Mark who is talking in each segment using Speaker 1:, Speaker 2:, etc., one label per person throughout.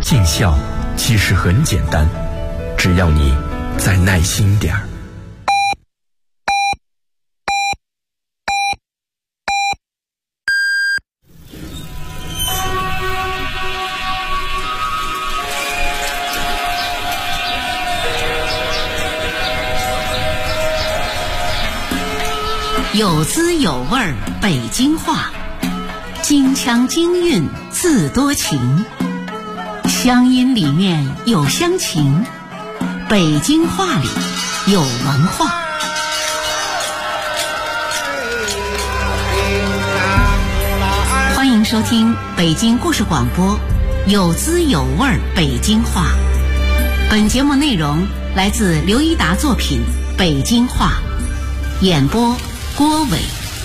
Speaker 1: 尽孝其实很简单，只要你再耐心点儿。
Speaker 2: 有滋有味儿北京话，京腔京韵字多情，乡音里面有乡情，北京话里有文化。欢迎收听北京故事广播有滋有味儿北京话。本节目内容来自刘一达作品《北京话》，演播郭伟。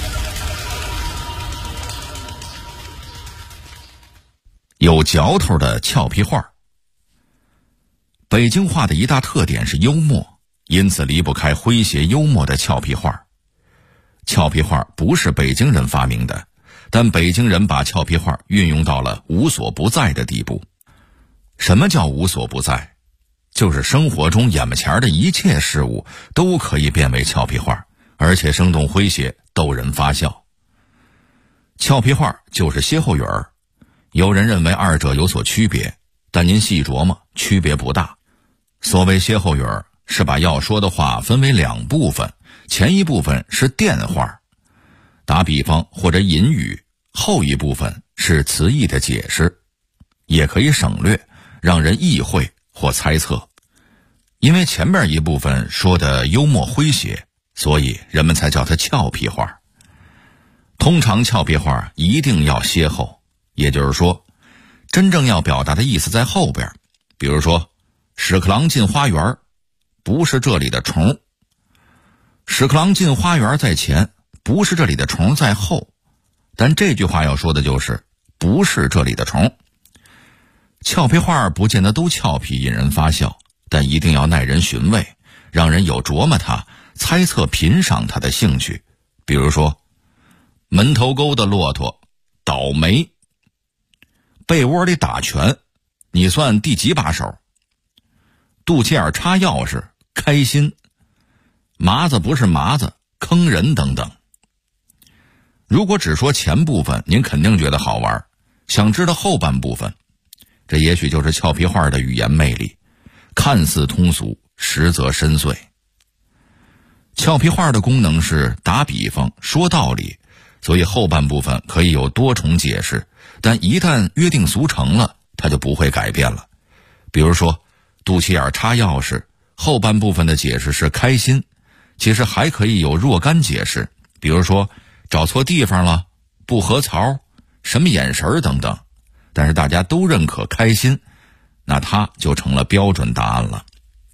Speaker 3: 有嚼头的俏皮话。北京话的一大特点是幽默，因此离不开诙谐幽默的俏皮话。俏皮话不是北京人发明的，但北京人把俏皮话运用到了无所不在的地步。什么叫无所不在？就是生活中眼巴前的一切事物都可以变为俏皮话，而且生动诙谐，逗人发笑。俏皮话就是歇后语儿，有人认为二者有所区别，但您细琢磨，区别不大。所谓歇后语儿，是把要说的话分为两部分，前一部分是电话，打比方或者隐语，后一部分是词义的解释，也可以省略，让人意会或猜测。因为前面一部分说的幽默诙谐，所以人们才叫它俏皮话。通常俏皮话一定要歇后，也就是说真正要表达的意思在后边。比如说屎壳郎进花园，不是这里的虫；屎壳郎进花园在前，不是这里的虫在后。但这句话要说的就是不是这里的虫。俏皮话不见得都俏皮引人发笑，但一定要耐人寻味，让人有琢磨它、猜测品赏它的兴趣。比如说门头沟的骆驼倒霉，被窝里打拳，你算第几把手？肚脐眼插钥匙，开心，麻子不是麻子，坑人等等。如果只说前部分，您肯定觉得好玩，想知道后半部分，这也许就是俏皮话的语言魅力，看似通俗，实则深邃。俏皮话的功能是打比方，说道理，所以后半部分可以有多重解释，但一旦约定俗成了，它就不会改变了。比如说肚脐眼插钥匙，后半部分的解释是开心，其实还可以有若干解释，比如说找错地方了，不合槽，什么眼神等等。但是大家都认可开心，那它就成了标准答案了。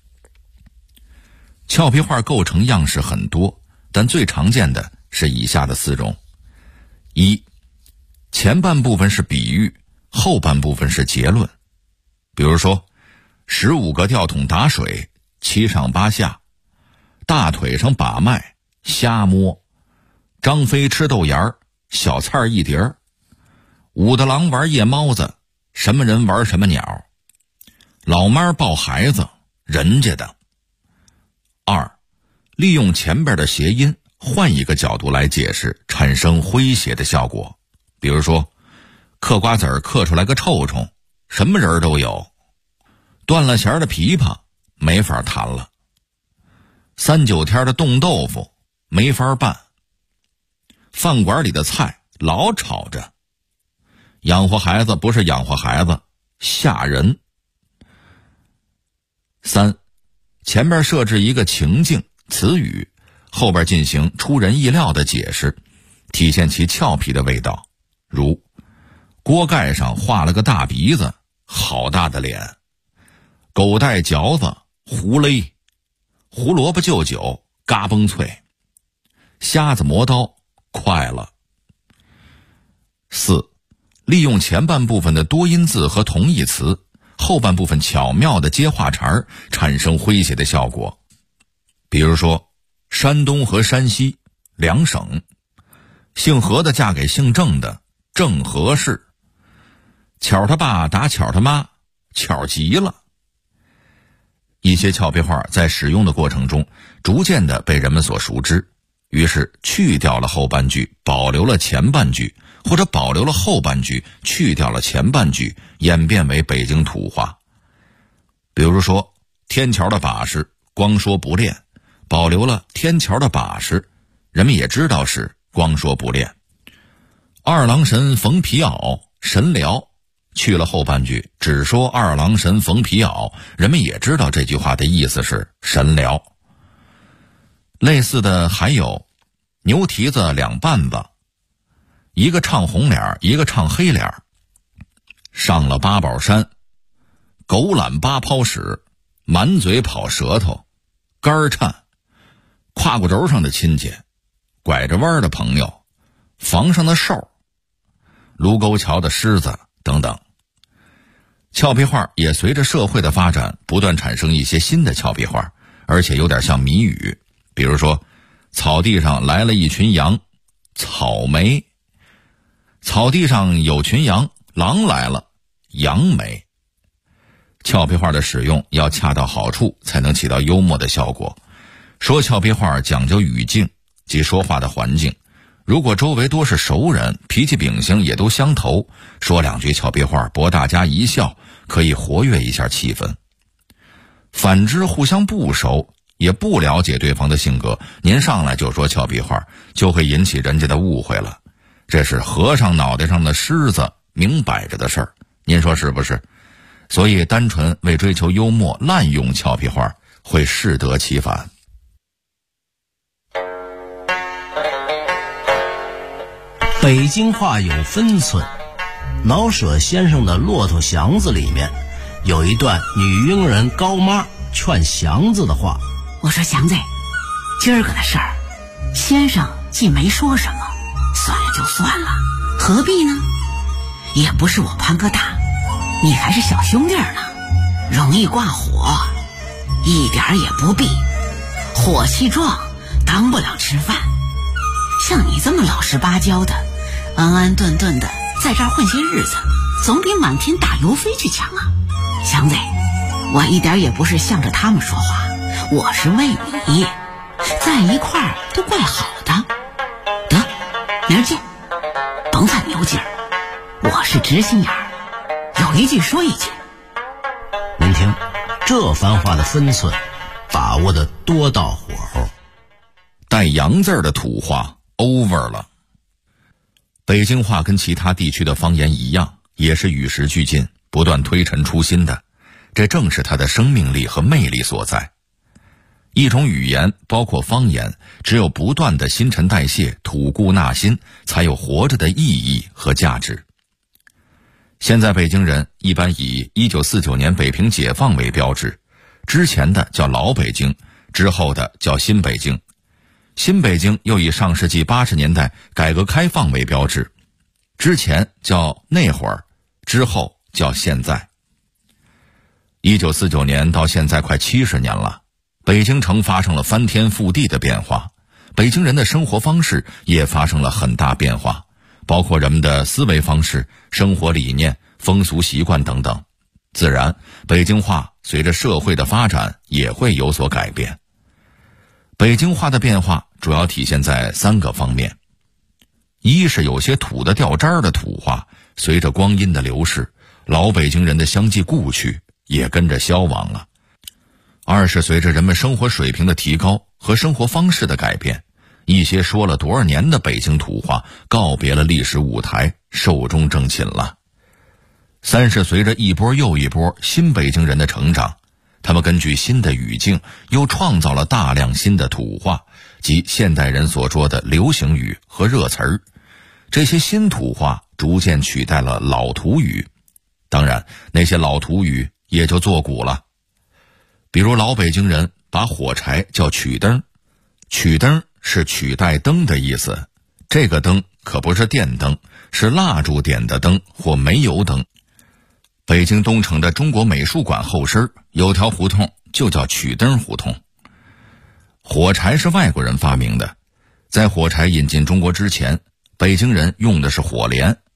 Speaker 3: 俏皮话构成样式很多，但最常见的是以下的四种：一、前半部分是比喻，后半部分是结论。比如说15个吊桶打水，7上8下，大腿上把脉，瞎摸，张飞吃豆芽儿，小菜一碟儿，武大郎玩夜猫子，什么人玩什么鸟，老妈抱孩子，人家的。二、利用前边的谐音，换一个角度来解释，产生诙谐的效果。比如说嗑瓜子儿嗑出来个臭虫，什么人都有，断了弦的琵琶没法弹了，3、9天的冻豆腐没法办，饭馆里的菜老吵着，养活孩子不是养活孩子，吓人。三、前边设置一个情境词语，后边进行出人意料的解释，体现其俏皮的味道。如锅盖上画了个大鼻子，好大的脸，狗带嚼子，胡勒，胡萝卜就酒，嘎嘣脆，瞎子磨刀，快了。四、利用前半部分的多音字和同义词，后半部分巧妙的接话茬儿，产生诙谐的效果。比如说山东和山西两省，姓何的嫁给姓郑的，郑和氏，巧他爸打巧他妈， 巧极了。一些俏皮话在使用的过程中逐渐的被人们所熟知，于是去掉了后半句，保留了前半句，或者保留了后半句，去掉了前半句，演变为北京土话。比如说天桥的把式光说不练，保留了天桥的把式，人们也知道是光说不练。二郎神缝皮袄神聊，去了后半句，只说二郎神缝皮袄，人们也知道这句话的意思是神聊。类似的还有牛蹄子两半子，一个唱红脸，一个唱黑脸。上了八宝山，狗懒八泡屎，满嘴跑舌头，肝颤，胯骨轴上的亲戚，拐着弯的朋友，房上的兽，卢沟桥的狮子等等。俏皮话也随着社会的发展不断产生一些新的俏皮话，而且有点像谜语。比如说草地上来了一群羊，草莓；草地上有群羊，狼来了，杨梅。俏皮话的使用要恰到好处，才能起到幽默的效果。说俏皮话讲究语境及说话的环境，如果周围多是熟人，脾气秉性也都相投，说两句俏皮话博大家一笑，可以活跃一下气氛。反之互相不熟，也不了解对方的性格，您上来就说俏皮话，就会引起人家的误会了。这是和尚脑袋上的虱子，明摆着的事儿，您说是不是？所以单纯为追求幽默滥用俏皮话，会适得其反。
Speaker 4: 北京话有分寸，老舍先生的《骆驼祥子》里面有一段女佣人高妈劝祥子的话。
Speaker 2: 我说祥子，今儿个的事儿，先生既没说什么，算了就算了，何必呢？也不是我潘哥大，你还是小兄弟呢，容易挂火，一点也不必。火气壮，当不了吃饭。像你这么老实巴交的，安安顿顿的在这儿混些日子，总比满天打油飞去强啊！祥子，我一点也不是向着他们说话，我是为你，在一块儿都怪好的。得，明儿见，甭犯牛劲儿，我是直心眼儿，有一句说一句。
Speaker 4: 您听，这番话的分寸把握的多到火候。
Speaker 3: 带洋字的土话 over 了。北京话跟其他地区的方言一样，也是与时俱进，不断推陈出新的，这正是它的生命力和魅力所在。一种语言，包括方言，只有不断的新陈代谢、吐故纳新，才有活着的意义和价值。现在北京人一般以1949年北平解放为标志，之前的叫老北京，之后的叫新北京。新北京又以上世纪80年代改革开放为标志，之前叫那会儿，之后叫现在。1949年到现在快70年了，北京城发生了翻天覆地的变化，北京人的生活方式也发生了很大变化，包括人们的思维方式、生活理念、风俗习惯等等。自然，北京话随着社会的发展也会有所改变。北京话的变化主要体现在3个方面：一是有些土的掉渣的土话，随着光阴的流逝，老北京人的相继故去也跟着消亡了；二是随着人们生活水平的提高和生活方式的改变，一些说了多少年的北京土话告别了历史舞台，寿终正寝了；三是随着一波又一波新北京人的成长，他们根据新的语境又创造了大量新的土话，即现代人所说的流行语和热词儿。这些新土话逐渐取代了老土语，当然那些老土语也就作古了。比如老北京人把火柴叫曲灯，曲灯是取代灯的意思，这个灯可不是电灯，是蜡烛点的灯或煤油灯。北京东城的中国美术馆后身有条胡同就叫曲灯胡同。火柴是外国人发明的，在火柴引进中国之前，北京人用的是火镰。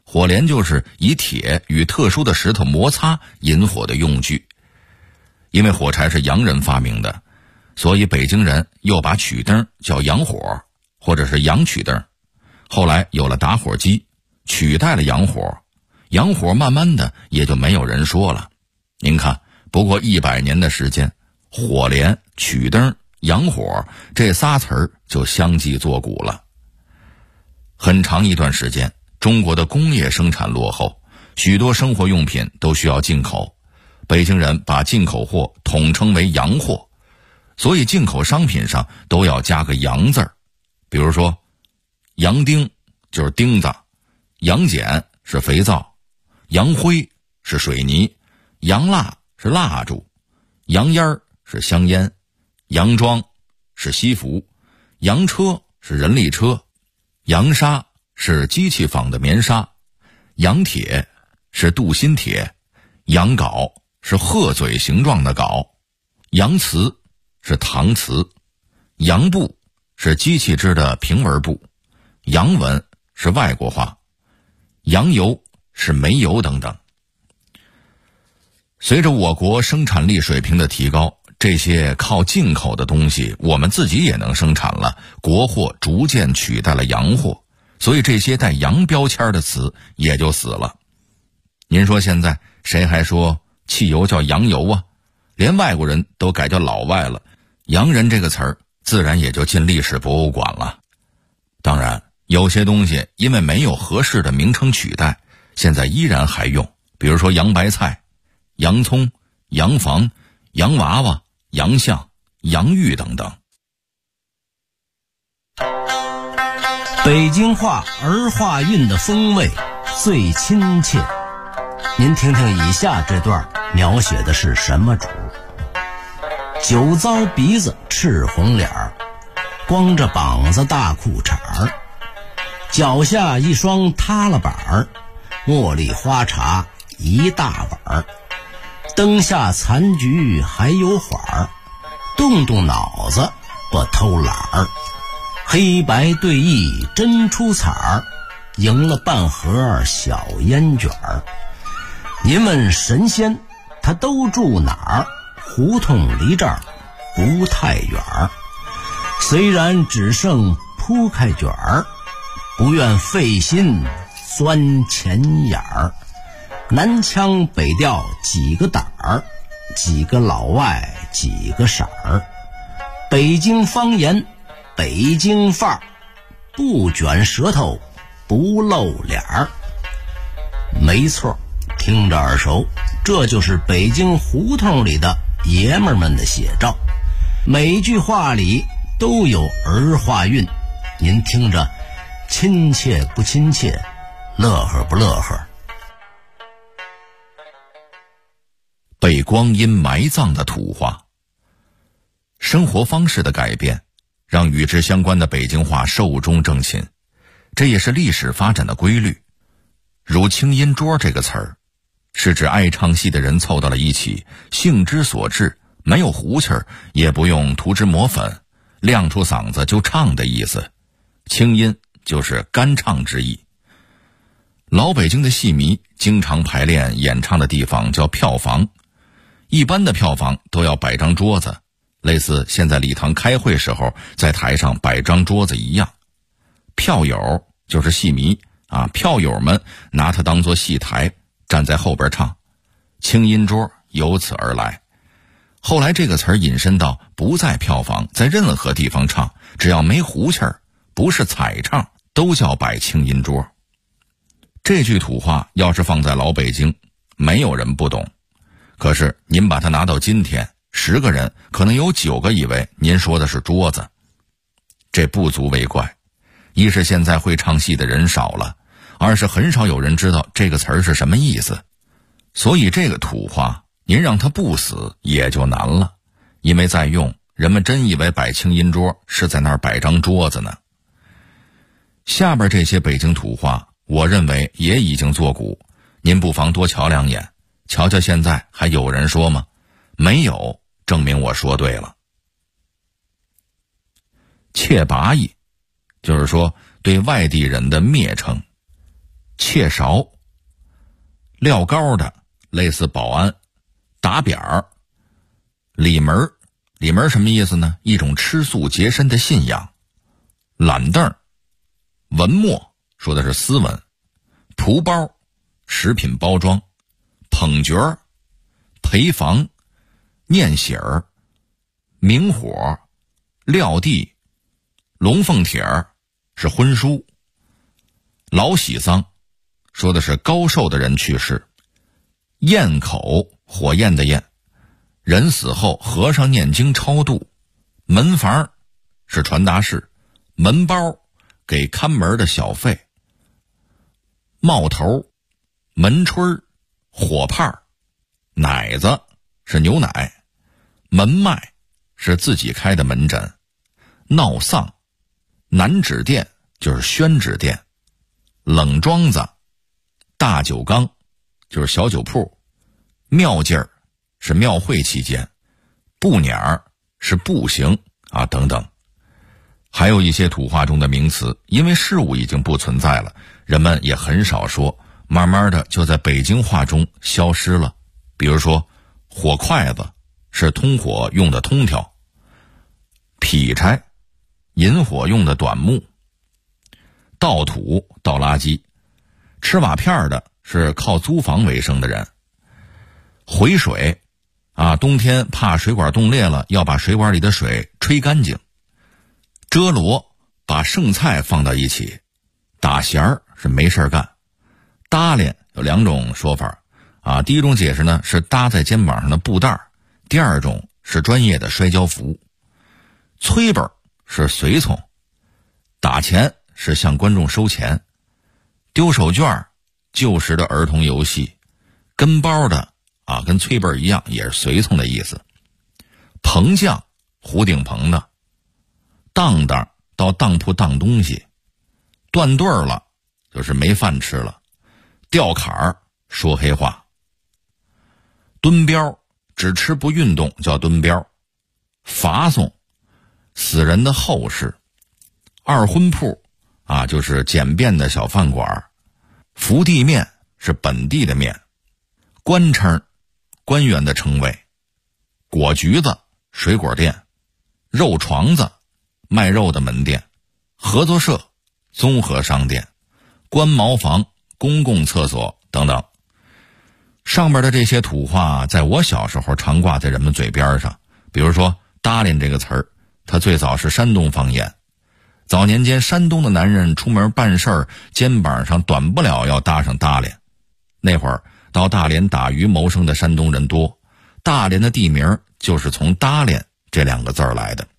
Speaker 3: 火镰就是以铁与特殊的石头摩擦引火的用具。因为火柴是洋人发明的，所以北京人又把曲灯叫洋火，或者是洋曲灯。后来有了打火机，取代了洋火，洋火慢慢的也就没有人说了。您看，不过100年的时间，火镰、曲灯、洋火这仨词儿就相继作古了。很长一段时间，中国的工业生产落后，许多生活用品都需要进口。北京人把进口货统称为洋货，所以进口商品上都要加个洋字儿。比如说，洋钉就是钉子，洋碱是肥皂，洋灰是水泥，洋蜡是蜡烛，洋烟是香烟，洋装是西服，洋车是人力车，洋纱是机器纺的棉纱，洋铁是镀锌铁，洋镐是鹤嘴形状的镐，洋瓷是搪瓷，洋布是机器织的平纹布，洋文是外国话，洋油是煤油等等。随着我国生产力水平的提高，这些靠进口的东西我们自己也能生产了，国货逐渐取代了洋货，所以这些带洋标签的词也就死了。您说现在谁还说汽油叫洋油啊？连外国人都改叫老外了，洋人这个词儿自然也就进历史博物馆了。当然，有些东西因为没有合适的名称取代，现在依然还用，比如说洋白菜、洋葱、洋房、洋娃娃、洋相、洋芋等等。
Speaker 4: 北京话儿化韵的风味最亲切。您听听以下这段描写的是什么主？酒糟鼻子赤红脸儿，光着膀子大裤衩儿，脚下一双塌了板儿，茉莉花茶一大碗儿，灯下残局还有缓儿，动动脑子不偷懒儿，黑白对弈真出彩儿，赢了半盒小烟卷儿。您问神仙他都住哪儿？胡同离这儿不太远儿，虽然只剩铺开卷儿，不愿费心钻钱眼儿。南腔北调几个胆儿，几个老外几个色儿，北京方言北京范儿，不卷舌头不露脸儿。没错，听着耳熟，这就是北京胡同里的爷们儿们的写照，每句话里都有儿化韵，您听着亲切不亲切，乐呵不乐呵？
Speaker 3: 被光阴埋葬的土话。生活方式的改变让与之相关的北京话寿终正寝，这也是历史发展的规律。如清音桌这个词儿，是指爱唱戏的人凑到了一起，兴之所至，没有胡气儿，也不用涂脂抹粉，亮出嗓子就唱的意思。清音就是干唱之意。老北京的戏迷经常排练演唱的地方叫票房，一般的票房都要摆张桌子，类似现在礼堂开会时候在台上摆张桌子一样。票友就是戏迷啊，票友们拿它当作戏台，站在后边唱，清音桌由此而来。后来这个词儿引申到不在票房，在任何地方唱，只要没胡气儿，不是彩唱，都叫摆清音桌。这句土话要是放在老北京，没有人不懂。可是您把它拿到今天，10个人可能有9个以为您说的是桌子。这不足为怪，一是现在会唱戏的人少了，二是很少有人知道这个词儿是什么意思。所以这个土话您让它不死也就难了，因为再用，人们真以为摆清音桌是在那儿摆张桌子呢。下边这些北京土话我认为也已经作古，您不妨多瞧2眼，瞧瞧现在还有人说吗？没有，证明我说对了。切拔意就是说对外地人的蔑称。 切勺，撂高的类似保安，打扁儿，里门，里门什么意思呢？一种吃素洁身的信仰。懒凳，文墨说的是斯文，蒲包，食品包装，捧角儿，陪房，念喜儿，明火，撂地，龙凤帖儿是婚书，老喜丧说的是高寿的人去世，焰口，火焰的焰，人死后和尚念经超度，门房是传达室，门包给看门的小费，帽头，门吹，火炮，奶子是牛奶，门迈是自己开的门诊，闹丧，南纸店就是宣纸店，冷庄子，大酒缸就是小酒铺，庙劲儿是庙会期间，步辇儿是步行啊等等。还有一些土话中的名词，因为事物已经不存在了，人们也很少说，慢慢的就在北京话中消失了。比如说火筷子是通火用的通条，劈柴引火用的短木，倒土倒垃圾，吃瓦片的是靠租房为生的人，回水啊，冬天怕水管冻裂了，要把水管里的水吹干净，遮罗把剩菜放到一起，打弦儿是没事干，搭连有两种说法啊，第一种解释呢是搭在肩膀上的布袋，第二种是专业的摔跤服，催本是随从，打钱是向观众收钱，丢手绢旧时的儿童游戏，跟包的啊跟催本一样也是随从的意思，棚匠胡顶棚的，当当到当铺当东西，断对儿了就是没饭吃了，吊坎儿说黑话，蹲膘只吃不运动叫蹲膘，罚送死人的后事，二婚铺啊就是简便的小饭馆，福地面是本地的面，官称官员的称谓，果橘子水果店，肉床子卖肉的门店，合作社综合商店，官茅房公共厕所等等。上边的这些土话在我小时候常挂在人们嘴边上，比如说搭连这个词儿，它最早是山东方言。早年间山东的男人出门办事儿，肩膀上短不了要搭上搭连。那会儿到大连打鱼谋生的山东人多，大连的地名就是从搭连这两个字儿来的。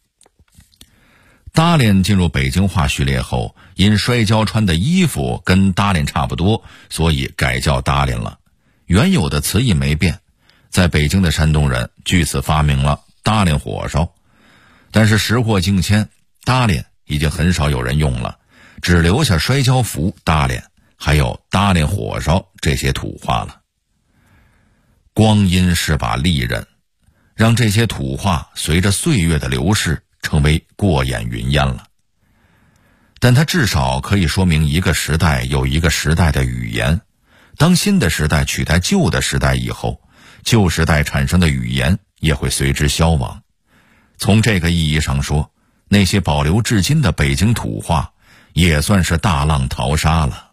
Speaker 3: 搭连进入北京话序列后，因摔跤穿的衣服跟搭连差不多，所以改叫搭连了。原有的词义没变，在北京的山东人据此发明了搭连火烧，但是时过境迁，搭连已经很少有人用了，只留下摔跤服搭连，还有搭连火烧这些土话了。光阴是把利刃，让这些土话随着岁月的流逝成为过眼云烟了。但它至少可以说明一个时代有一个时代的语言，当新的时代取代旧的时代以后，旧时代产生的语言也会随之消亡。从这个意义上说，那些保留至今的北京土话也算是大浪淘沙了。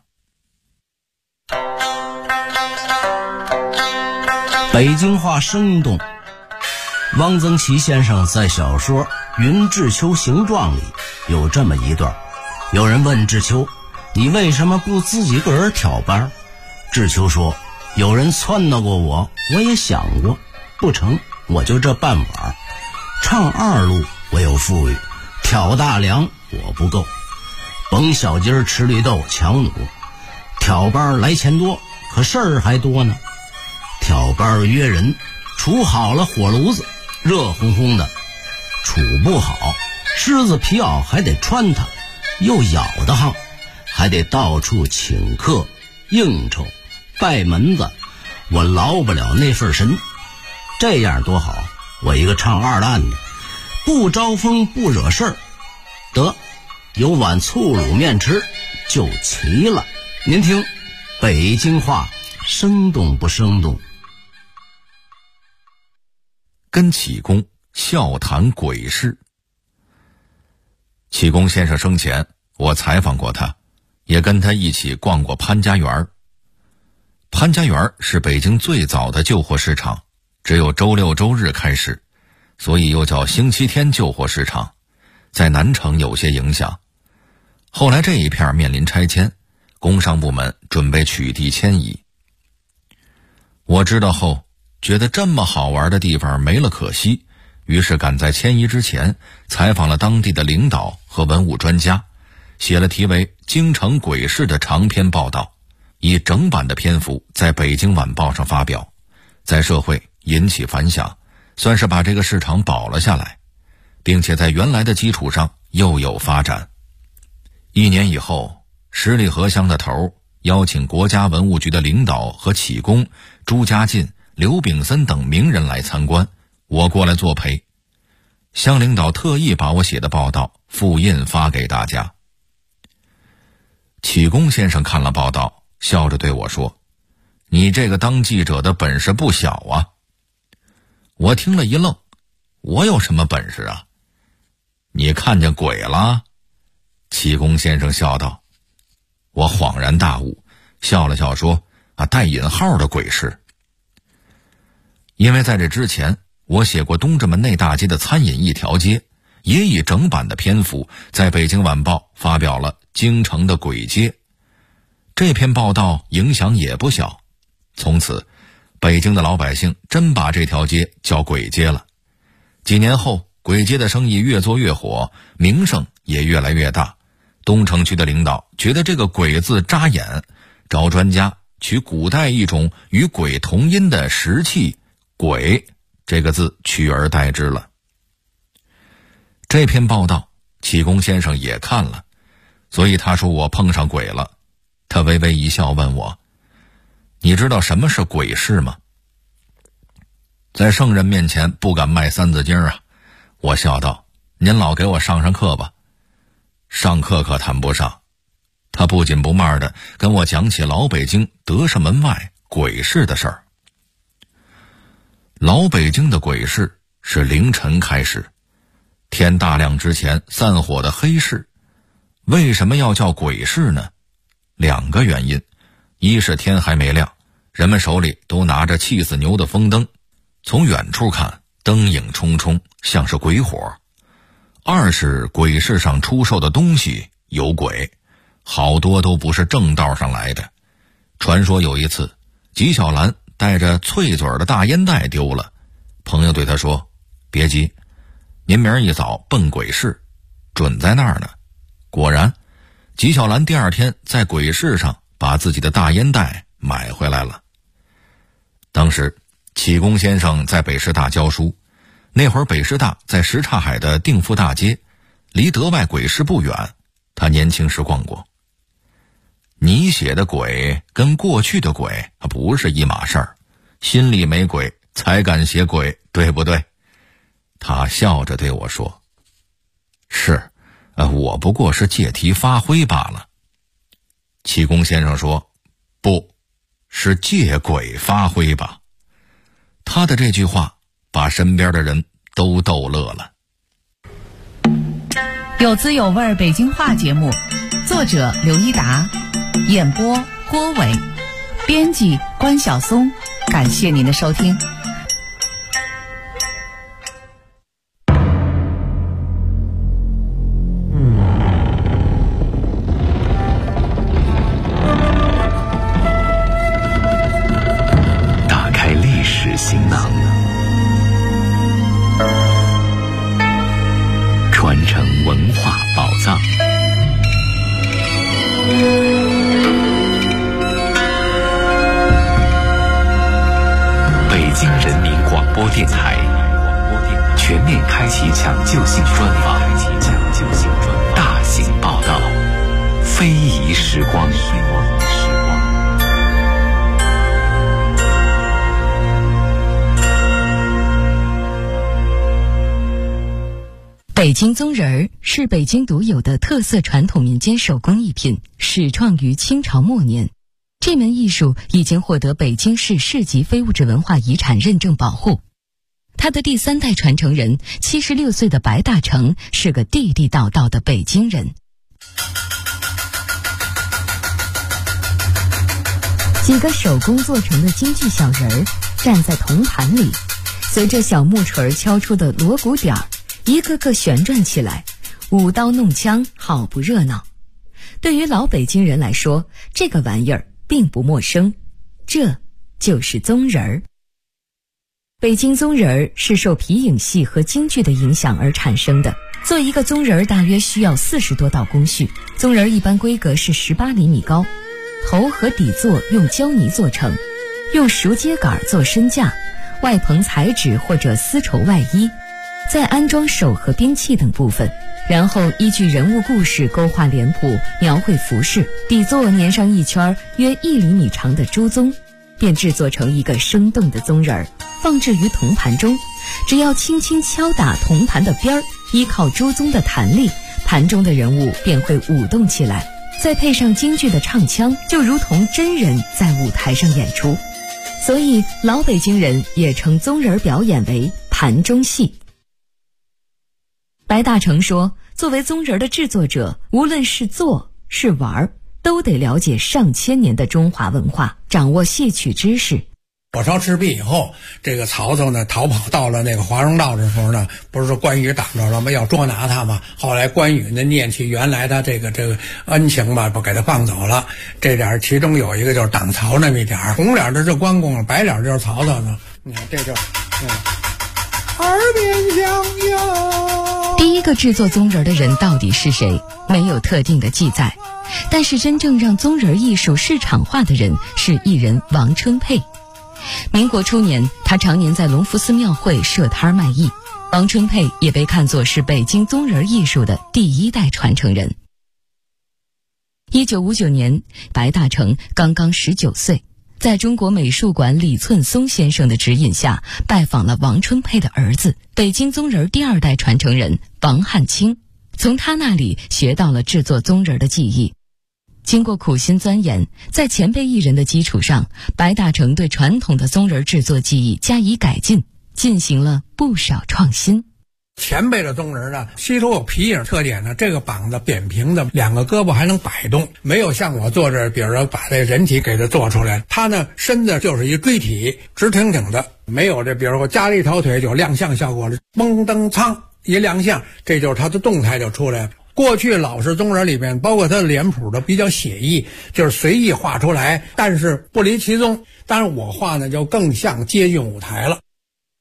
Speaker 4: 北京话生动，汪曾祺先生在小说《云志秋形状》里有这么一段，有人问志秋，你为什么不自己个儿挑班？志秋说，有人撺掇过我，我也想过，不成，我就这半碗。唱二路我有富裕，挑大梁我不够，甭小鸡儿吃绿豆强弩，挑班来钱多，可事儿还多呢。挑班约人，处好了火炉子，热烘烘的；处不好，狮子皮袄还得穿它，又咬得慌，还得到处请客应酬拜门子，我劳不了那份神。这样多好，我一个唱二烂的，不招风不惹事儿，得有碗醋卤面吃就齐了， 您听，北京话生动不生动？
Speaker 3: 跟启功笑谈鬼事。启功先生生前，我采访过他，也跟他一起逛过潘家园。潘家园是北京最早的旧货市场，只有周六周日开市，所以又叫星期天旧货市场，在南城有些影响。后来这一片面临拆迁，工商部门准备取缔迁移。我知道后，觉得这么好玩的地方没了可惜，于是赶在迁移之前采访了当地的领导和文物专家，写了题为《京城鬼市》的长篇报道，以整版的篇幅在北京晚报上发表，在社会引起反响，算是把这个市场保了下来，并且在原来的基础上又有发展。1年以后，十里河乡的头邀请国家文物局的领导和启功、朱家进、刘炳森等名人来参观，我过来作陪。乡领导特意把我写的报道复印发给大家。启功先生看了报道，笑着对我说：“你这个当记者的本事不小啊。”我听了一愣，我有什么本事啊？你看见鬼了？启功先生笑道。我恍然大悟，笑了笑说：“带引号的鬼市。”因为在这之前，我写过东直门内大街的餐饮一条街，也以整版的篇幅在北京晚报发表了京城的鬼街。这篇报道影响也不小，从此北京的老百姓真把这条街叫鬼街了。几年后，鬼街的生意越做越火，名声也越来越大。东城区的领导觉得这个鬼字扎眼，找专家取古代一种与鬼同音的石器鬼这个字取而代之了。这篇报道启功先生也看了，所以他说我碰上鬼了。他微微一笑问我：“你知道什么是鬼市吗？”在圣人面前不敢卖三字经啊，我笑道：“您老给我上课吧。”上课可谈不上，他不紧不慢地跟我讲起老北京德胜门外鬼市的事儿。老北京的鬼市是凌晨开始，天大亮之前散伙的黑市。为什么要叫鬼市呢？2个原因。一是天还没亮，人们手里都拿着气死牛的风灯，从远处看灯影冲冲，像是鬼火。二是鬼市上出售的东西有鬼，好多都不是正道上来的。传说有一次，纪晓岚带着脆嘴的大烟袋丢了，朋友对他说：“别急，您明儿一早奔鬼市，准在那儿呢。”果然，纪晓岚第2天在鬼市上把自己的大烟袋买回来了。当时启功先生在北师大教书，那会儿北师大在什刹海的定富大街，离德外鬼市不远，他年轻时逛过。你写的鬼跟过去的鬼不是一码事儿，心里没鬼才敢写鬼，对不对？他笑着对我说：“是，我不过是借题发挥罢了。”启功先生说：“不，是借鬼发挥吧。”他的这句话把身边的人都逗乐了。
Speaker 5: 有滋有味北京话节目，作者刘一达，演播郭伟，编辑关晓松。感谢您的收听。
Speaker 1: 打开历史行囊，传承文化宝藏。北京人民广播电台全面开启抢救性专访，大型报道，非遗时光。
Speaker 6: 北京棕人儿是北京独有的特色传统民间手工艺品，始创于清朝末年。这门艺术已经获得北京市市级非物质文化遗产认证保护。他的第3代传承人76岁的白大成是个地地道道的北京人。几个手工做成的京剧小人儿站在铜盘里，随着小木锤敲出的锣鼓点儿，一个个旋转起来，舞刀弄枪，好不热闹。对于老北京人来说，这个玩意儿并不陌生，这就是棕人儿。北京棕人儿是受皮影戏和京剧的影响而产生的。做一个棕人儿大约需要40多道工序。棕人儿一般规格是18厘米高，头和底座用胶泥做成，用熟秸秆做身架，外棚彩纸或者丝绸外衣，再安装手和兵器等部分，然后依据人物故事勾画脸谱，描绘服饰，底座粘上一圈约1厘米长的猪鬃，便制作成一个生动的棕人儿，放置于铜盘中。只要轻轻敲打铜盘的边儿，依靠猪鬃的弹力，盘中的人物便会舞动起来，再配上京剧的唱腔，就如同真人在舞台上演出。所以老北京人也称棕人表演为盘中戏。白大成说，作为棕人的制作者，无论是做是玩，都得了解上千年的中华文化，掌握戏曲知识。
Speaker 7: 火烧赤壁以后，这个曹操呢逃跑到了那个华容道的时候呢，不是说关羽挡着了吗？要捉拿他嘛。后来关羽呢念起原来他这个恩情吧，不给他放走了。这点其中有一个就是挡曹那么一点，红脸的是关公，白脸就是曹操呢。你看这就耳边响哟。
Speaker 6: 第一个制作棕人的人到底是谁？没有特定的记载。但是真正让棕人艺术市场化的人是艺人王春佩。民国初年，他常年在隆福寺庙会设摊卖艺。王春佩也被看作是北京棕人艺术的第1代传承人。1959年，白大成刚刚19岁，在中国美术馆李寸松先生的指引下，拜访了王春佩的儿子，北京棕人第2代传承人王汉卿，从他那里学到了制作棕人的技艺。经过苦心钻研，在前辈艺人的基础上，白大成对传统的棕人制作技艺加以改进，进行了不少创新。
Speaker 7: 前辈的棕人呢，吸收有皮影特点呢，这个膀子扁平的，2个胳膊还能摆动，没有像我做这，比如说把这人体给它做出来，它呢身子就是一锥体，直挺挺的，没有这，比如说加了一条腿就亮相效果了，嘣噔苍一亮相，这就是它的动态就出来了。过去老式棕人里面，包括他的脸谱的比较写意，就是随意画出来，但是不离其宗。当然我画呢就更像接近舞台了。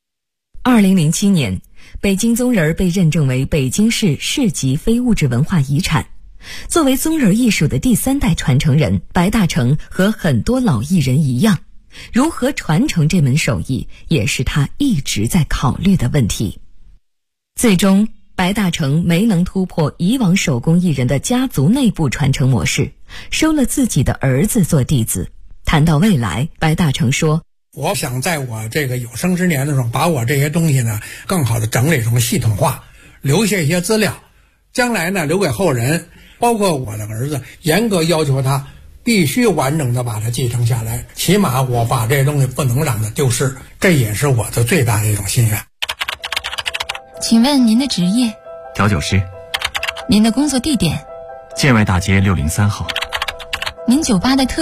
Speaker 6: 2007年，北京棕人被认证为北京市市级非物质文化遗产。作为棕人艺术的第3代传承人，白大成和很多老艺人一样，如何传承这门手艺，也是他一直在考虑的问题。最终白大成没能突破以往手工艺人的家族内部传承模式，收了自己的儿子做弟子。谈到未来，白大成说，
Speaker 7: 我想在我这个有生之年的时候，把我这些东西呢更好的整理成系统化，留下一些资料，将来呢留给后人，包括我的儿子，严格要求他必须完整的把它继承下来，起码我把这些东西不能让它丢失，这也是我的最大的一种心愿。
Speaker 8: 请问您的职业？
Speaker 1: 调酒师。
Speaker 8: 您的工作地点？
Speaker 1: 建外大街603号。
Speaker 8: 您酒吧的特